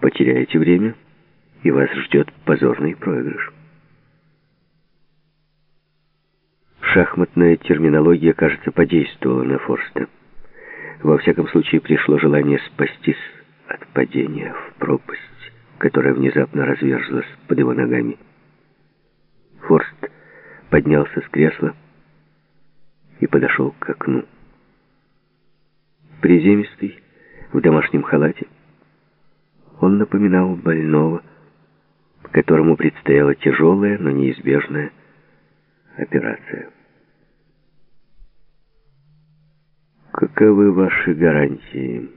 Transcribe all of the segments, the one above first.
потеряете время, и вас ждет позорный проигрыш. Шахматная терминология, кажется, подействовала на Форста. Во всяком случае, пришло желание спастись от падения в пропасть, которая внезапно разверзлась под его ногами. Форст поднялся с кресла и подошел к окну. Приземистый, в домашнем халате, он напоминал больного, которому предстояла тяжелая, но неизбежная операция. Каковы ваши гарантии?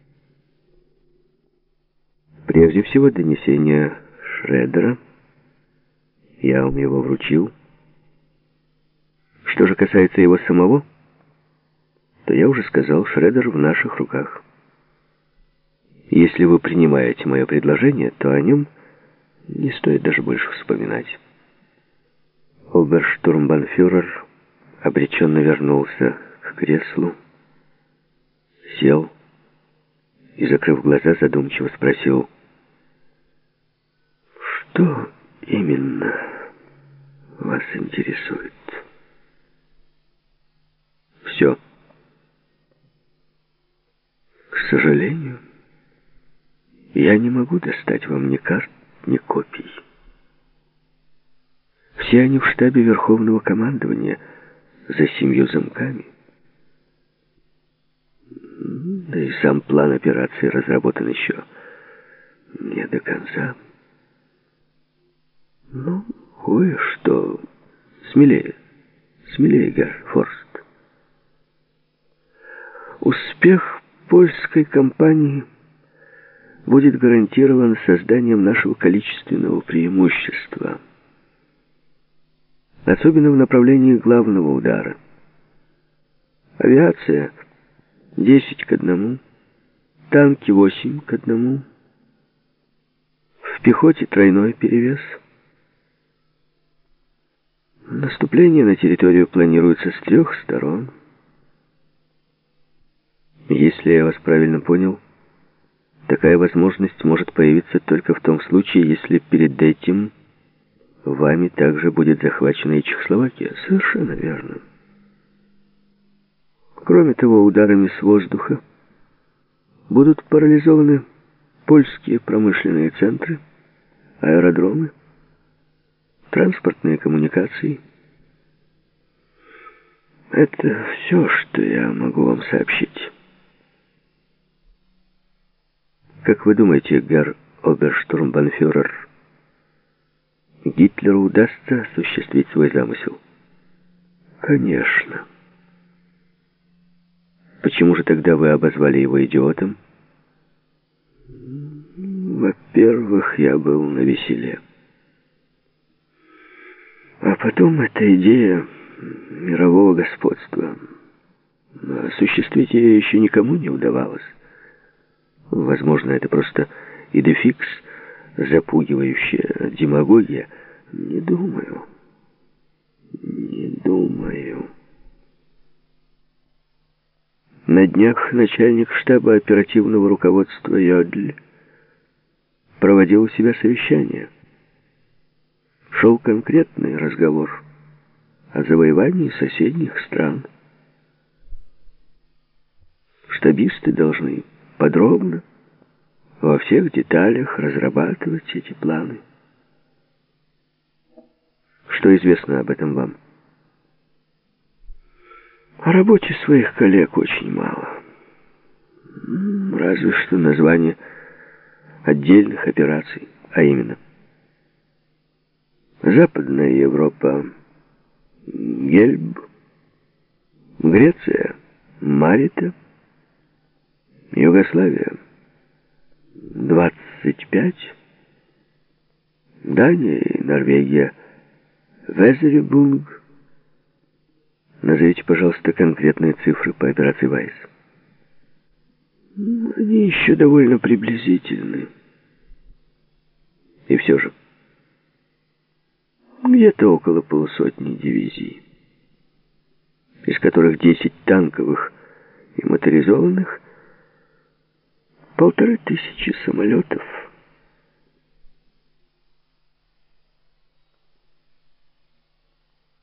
Прежде всего, донесение Шредера. Я вам его вручил. Что же касается его самого, то я уже сказал, Шредер в наших руках. Если вы принимаете мое предложение, то о нем не стоит даже больше вспоминать. Оберштурмбанфюрер обреченно вернулся к креслу, сел и, закрыв глаза, задумчиво спросил: «Что именно вас интересует?» «Все. К сожалению, я не могу достать вам ни карт, ни копий. Все они в штабе Верховного командования за 7 замками. Да и сам план операции разработан еще не до конца. Ну, кое-что. Смелее, герр Форст. Успех польской кампании будет гарантирован созданием нашего количественного преимущества, особенно в направлении главного удара. Авиация 10-1, танки 8-1, в пехоте тройной перевес. Наступление на территорию планируется с 3 сторон. Если я вас правильно понял, такая возможность может появиться только в том случае, если перед этим вами также будет захвачена и Чехословакия. Совершенно верно. Кроме того, ударами с воздуха будут парализованы польские промышленные центры, аэродромы, транспортные коммуникации. Это все, что я могу вам сообщить. Как вы думаете, герр Оберштурмбанфюрер, Гитлеру удастся осуществить свой замысел? Конечно. Почему же тогда вы обозвали его идиотом? Во-первых, я был навеселе. А потом эта идея мирового господства. Осуществить ее еще никому не удавалось. Возможно, это просто идефикс, запугивающая демагогия. Не думаю. На днях начальник штаба оперативного руководства Йодль проводил у себя совещание. Шел конкретный разговор о завоевании соседних стран. Штабисты должны подробно, во всех деталях разрабатывать эти планы. Что известно об этом вам? О работе своих коллег очень мало. Разве что название отдельных операций, а именно Западная Европа — Гельб, Греция — Марита, Югославия — 25, Дания и Норвегия — Везеребунг. Назовите, пожалуйста, конкретные цифры по операции «Вайс». Они еще довольно приблизительны. И все же, где-то около 150 дивизий, из которых 10 танковых и моторизованных, 1500 самолетов.